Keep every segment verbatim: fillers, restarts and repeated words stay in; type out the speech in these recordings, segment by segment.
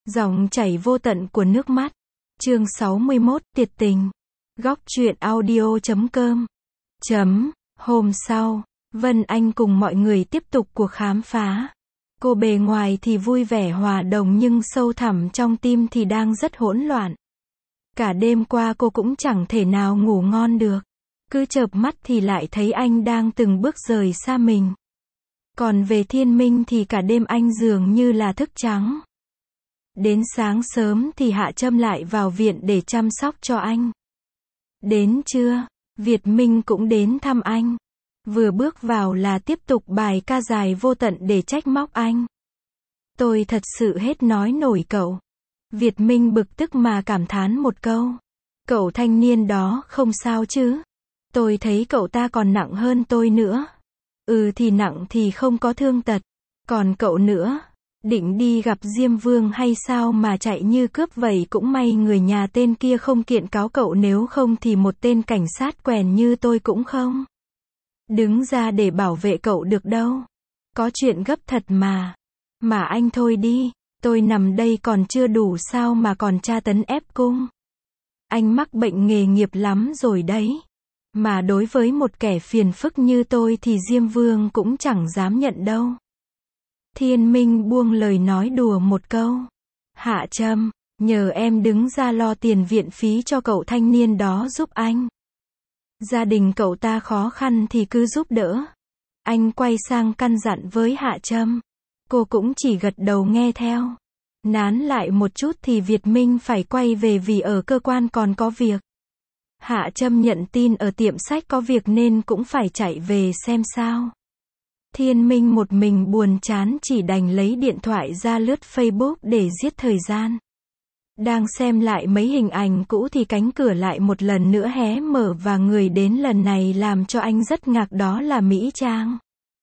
Dòng chảy vô tận của nước mắt. Chương sáu mươi mốt, Tiệt tình. Góc truyện audio chấm com. Chấm. Hôm sau, Vân Anh cùng mọi người tiếp tục cuộc khám phá. Cô bề ngoài thì vui vẻ hòa đồng nhưng sâu thẳm trong tim thì đang rất hỗn loạn. Cả đêm qua cô cũng chẳng thể nào ngủ ngon được. Cứ chợp mắt thì lại thấy anh đang từng bước rời xa mình. Còn về Thiên Minh thì cả đêm anh dường như là thức trắng. Đến sáng sớm thì Hạ Trâm lại vào viện để chăm sóc cho anh. Đến trưa, Việt Minh cũng đến thăm anh. Vừa bước vào là tiếp tục bài ca dài vô tận để trách móc anh. Tôi thật sự hết nói nổi cậu. Việt Minh bực tức mà cảm thán một câu. Cậu thanh niên đó không sao chứ? Tôi thấy cậu ta còn nặng hơn tôi nữa. Ừ thì nặng thì không có thương tật. Còn cậu nữa, định đi gặp Diêm Vương hay sao mà chạy như cướp vậy? Cũng may người nhà tên kia không kiện cáo cậu, nếu không thì một tên cảnh sát quèn như tôi cũng không đứng ra để bảo vệ cậu được đâu. Có chuyện gấp thật mà. Mà anh thôi đi, tôi nằm đây còn chưa đủ sao mà còn tra tấn ép cung. Anh mắc bệnh nghề nghiệp lắm rồi đấy. Mà đối với một kẻ phiền phức như tôi thì Diêm Vương cũng chẳng dám nhận đâu. Thiên Minh buông lời nói đùa một câu. Hạ Trâm, nhờ em đứng ra lo tiền viện phí cho cậu thanh niên đó giúp anh. Gia đình cậu ta khó khăn thì cứ giúp đỡ. Anh quay sang căn dặn với Hạ Trâm. Cô cũng chỉ gật đầu nghe theo. Nán lại một chút thì Việt Minh phải quay về vì ở cơ quan còn có việc. Hạ Trâm nhận tin ở tiệm sách có việc nên cũng phải chạy về xem sao. Thiên Minh một mình buồn chán chỉ đành lấy điện thoại ra lướt Facebook để giết thời gian. Đang xem lại mấy hình ảnh cũ thì cánh cửa lại một lần nữa hé mở và người đến lần này làm cho anh rất ngạc, đó là Mỹ Trang.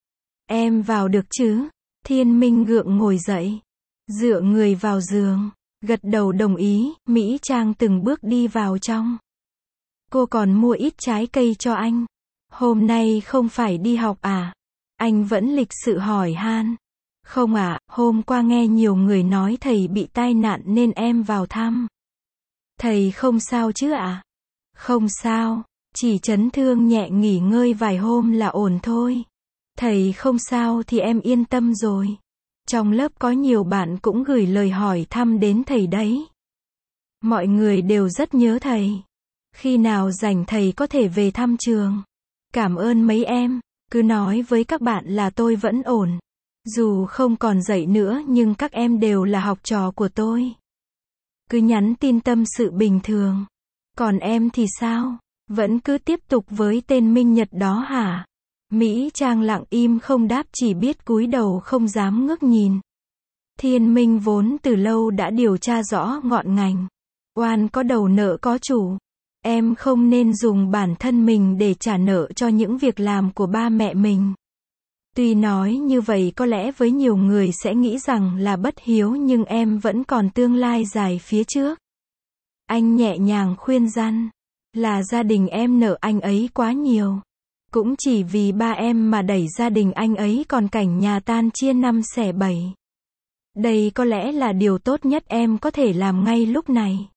Em vào được chứ? Thiên Minh gượng ngồi dậy, dựa người vào giường, gật đầu đồng ý. Mỹ Trang từng bước đi vào trong. Cô còn mua ít trái cây cho anh. Hôm nay không phải đi học à? Anh vẫn lịch sự hỏi han. Không ạ, à, hôm qua nghe nhiều người nói thầy bị tai nạn nên em vào thăm. Thầy không sao chứ ạ? À? Không sao, chỉ chấn thương nhẹ, nghỉ ngơi vài hôm là ổn thôi. Thầy không sao thì em yên tâm rồi. Trong lớp có nhiều bạn cũng gửi lời hỏi thăm đến thầy đấy. Mọi người đều rất nhớ thầy. Khi nào rảnh thầy có thể về thăm trường. Cảm ơn mấy em, cứ nói với các bạn là tôi vẫn ổn. Dù không còn dạy nữa nhưng các em đều là học trò của tôi. Cứ nhắn tin tâm sự bình thường. Còn em thì sao? Vẫn cứ tiếp tục với tên Minh Nhật đó hả? Mỹ Trang lặng im không đáp, chỉ biết cúi đầu không dám ngước nhìn. Thiên Minh vốn từ lâu đã điều tra rõ ngọn ngành. Oan có đầu nợ có chủ. Em không nên dùng bản thân mình để trả nợ cho những việc làm của ba mẹ mình. Tuy nói như vậy có lẽ với nhiều người sẽ nghĩ rằng là bất hiếu nhưng em vẫn còn tương lai dài phía trước. Anh nhẹ nhàng khuyên răn. Là gia đình em nợ anh ấy quá nhiều. Cũng chỉ vì ba em mà đẩy gia đình anh ấy còn cảnh nhà tan chia năm xẻ bảy. Đây có lẽ là điều tốt nhất em có thể làm ngay lúc này.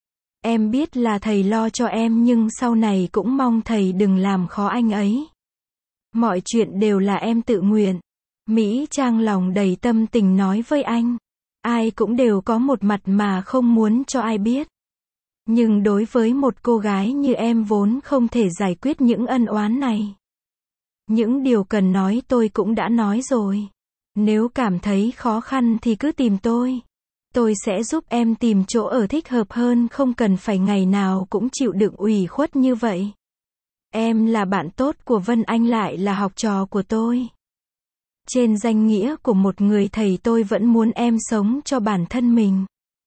Em biết là thầy lo cho em nhưng sau này cũng mong thầy đừng làm khó anh ấy. Mọi chuyện đều là em tự nguyện. Mỹ Trang lòng đầy tâm tình nói với anh. Ai cũng đều có một mặt mà không muốn cho ai biết. Nhưng đối với một cô gái như em vốn không thể giải quyết những ân oán này. Những điều cần nói tôi cũng đã nói rồi. Nếu cảm thấy khó khăn thì cứ tìm tôi. Tôi sẽ giúp em tìm chỗ ở thích hợp hơn, không cần phải ngày nào cũng chịu đựng ủy khuất như vậy. Em là bạn tốt của Vân Anh lại là học trò của tôi. Trên danh nghĩa của một người thầy tôi vẫn muốn em sống cho bản thân mình.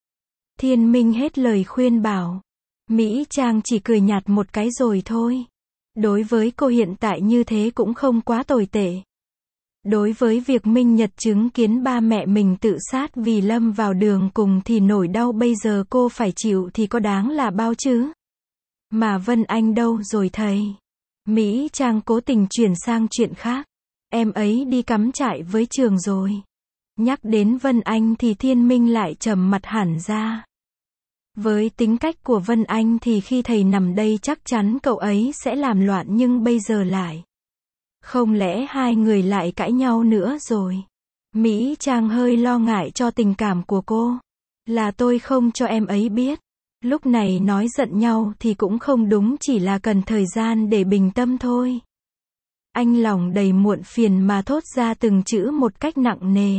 Thiên Minh hết lời khuyên bảo. Mỹ Trang chỉ cười nhạt một cái rồi thôi. Đối với cô hiện tại như thế cũng không quá tồi tệ. Đối với việc Minh Nhật chứng kiến ba mẹ mình tự sát vì lâm vào đường cùng thì nỗi đau bây giờ cô phải chịu thì có đáng là bao chứ? Mà Vân Anh đâu rồi thầy? Mỹ Trang cố tình chuyển sang chuyện khác. Em ấy đi cắm trại với trường rồi. Nhắc đến Vân Anh thì Thiên Minh lại trầm mặt hẳn ra. Với tính cách của Vân Anh thì khi thầy nằm đây chắc chắn cậu ấy sẽ làm loạn, nhưng bây giờ lại. Không lẽ hai người lại cãi nhau nữa rồi? Mỹ Trang hơi lo ngại cho tình cảm của cô. Là tôi không cho em ấy biết. Lúc này nói giận nhau thì cũng không đúng, chỉ là cần thời gian để bình tâm thôi. Anh lòng đầy muộn phiền mà thốt ra từng chữ một cách nặng nề.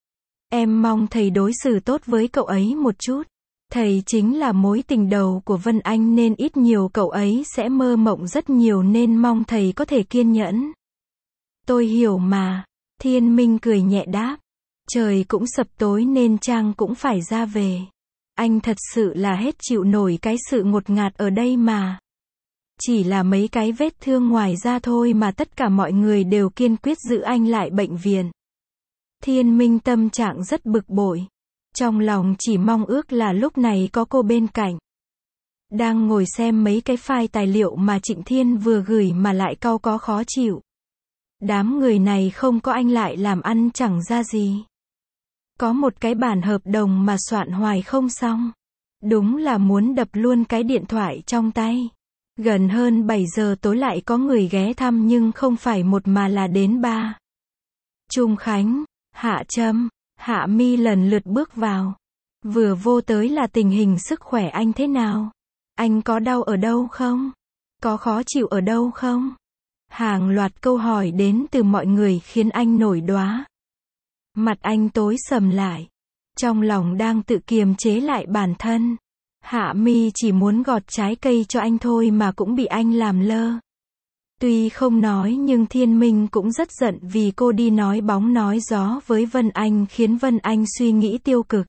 Em mong thầy đối xử tốt với cậu ấy một chút. Thầy chính là mối tình đầu của Vân Anh nên ít nhiều cậu ấy sẽ mơ mộng rất nhiều, nên mong thầy có thể kiên nhẫn. Tôi hiểu mà. Thiên Minh cười nhẹ đáp. Trời cũng sập tối nên Trang cũng phải ra về. Anh thật sự là hết chịu nổi cái sự ngột ngạt ở đây mà. Chỉ là mấy cái vết thương ngoài da thôi mà tất cả mọi người đều kiên quyết giữ anh lại bệnh viện. Thiên Minh tâm trạng rất bực bội. Trong lòng chỉ mong ước là lúc này có cô bên cạnh. Đang ngồi xem mấy cái file tài liệu mà Trịnh Thiên vừa gửi mà lại cau có khó chịu. Đám người này không có anh lại làm ăn chẳng ra gì. Có một cái bản hợp đồng mà soạn hoài không xong. Đúng là muốn đập luôn cái điện thoại trong tay. Gần hơn bảy giờ tối lại có người ghé thăm, nhưng không phải một mà là đến ba. Trung Khánh, Hạ Trâm, Hạ Mi lần lượt bước vào. Vừa vô tới là tình hình sức khỏe anh thế nào? Anh có đau ở đâu không? Có khó chịu ở đâu không? Hàng loạt câu hỏi đến từ mọi người khiến anh nổi đoá. Mặt anh tối sầm lại. Trong lòng đang tự kiềm chế lại bản thân. Hạ Mi chỉ muốn gọt trái cây cho anh thôi mà cũng bị anh làm lơ. Tuy không nói nhưng Thiên Minh cũng rất giận vì cô đi nói bóng nói gió với Vân Anh, khiến Vân Anh suy nghĩ tiêu cực.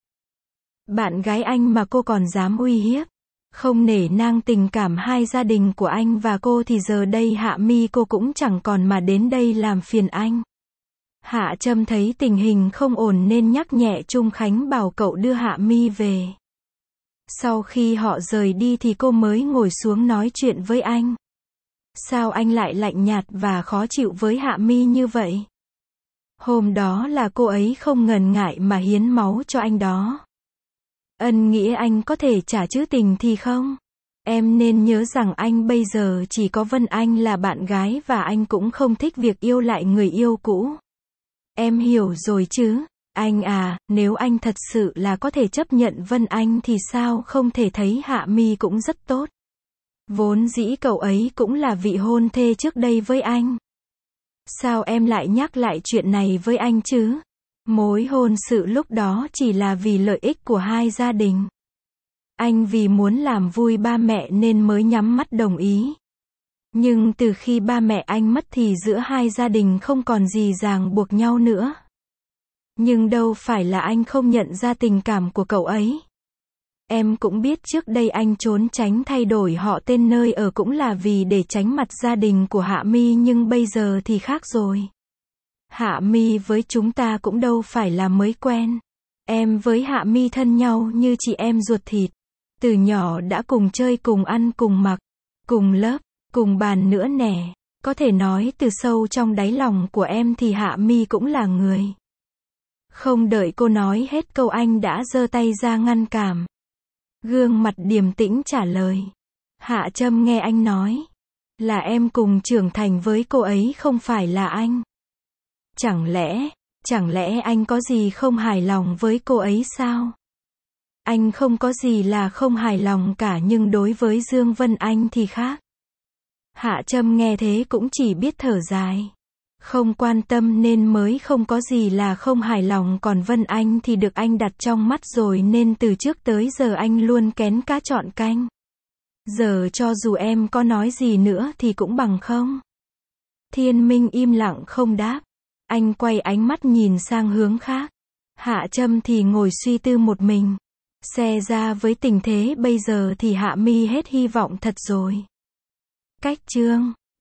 Bạn gái anh mà cô còn dám uy hiếp. Không nể nang tình cảm hai gia đình của anh và cô thì giờ đây Hạ Mi cô cũng chẳng còn mà đến đây làm phiền anh. Hạ Trâm thấy tình hình không ổn nên nhắc nhẹ Trung Khánh bảo cậu đưa Hạ Mi về. Sau khi họ rời đi thì cô mới ngồi xuống nói chuyện với anh. Sao anh lại lạnh nhạt và khó chịu với Hạ Mi như vậy? Hôm đó là cô ấy không ngần ngại mà hiến máu cho anh đó. Ân nghĩa anh có thể trả chứ tình thì không. Em nên nhớ rằng anh bây giờ chỉ có Vân Anh là bạn gái và anh cũng không thích việc yêu lại người yêu cũ. Em hiểu rồi chứ? Anh à, nếu anh thật sự là có thể chấp nhận Vân Anh thì sao không thể thấy Hạ Mi cũng rất tốt. Vốn dĩ cậu ấy cũng là vị hôn thê trước đây với anh. Sao em lại nhắc lại chuyện này với anh chứ? Mối hôn sự lúc đó chỉ là vì lợi ích của hai gia đình. Anh vì muốn làm vui ba mẹ nên mới nhắm mắt đồng ý. Nhưng từ khi ba mẹ anh mất thì giữa hai gia đình không còn gì ràng buộc nhau nữa. Nhưng đâu phải là anh không nhận ra tình cảm của cậu ấy. Em cũng biết trước đây anh trốn tránh thay đổi họ tên nơi ở cũng là vì để tránh mặt gia đình của Hạ Mi, nhưng bây giờ thì khác rồi. Hạ Mi với chúng ta cũng đâu phải là mới quen. Em với Hạ Mi thân nhau như chị em ruột thịt. Từ nhỏ đã cùng chơi, cùng ăn, cùng mặc, cùng lớp, cùng bàn nữa nè. Có thể nói từ sâu trong đáy lòng của em thì Hạ Mi cũng là người. Không đợi cô nói hết câu anh đã giơ tay ra ngăn cản. Gương mặt điềm tĩnh trả lời. Hạ Trâm nghe anh nói. Là em cùng trưởng thành với cô ấy không phải là anh. Chẳng lẽ, chẳng lẽ anh có gì không hài lòng với cô ấy sao? Anh không có gì là không hài lòng cả, nhưng đối với Dương Vân Anh thì khác. Hạ Trâm nghe thế cũng chỉ biết thở dài. Không quan tâm nên mới không có gì là không hài lòng, còn Vân Anh thì được anh đặt trong mắt rồi nên từ trước tới giờ anh luôn kén cá chọn canh. Giờ cho dù em có nói gì nữa thì cũng bằng không. Thiên Minh im lặng không đáp. Anh quay ánh mắt nhìn sang hướng khác. Hạ Trâm thì ngồi suy tư một mình. Xe ra với tình thế bây giờ thì Hạ Mi hết hy vọng thật rồi. Cách chương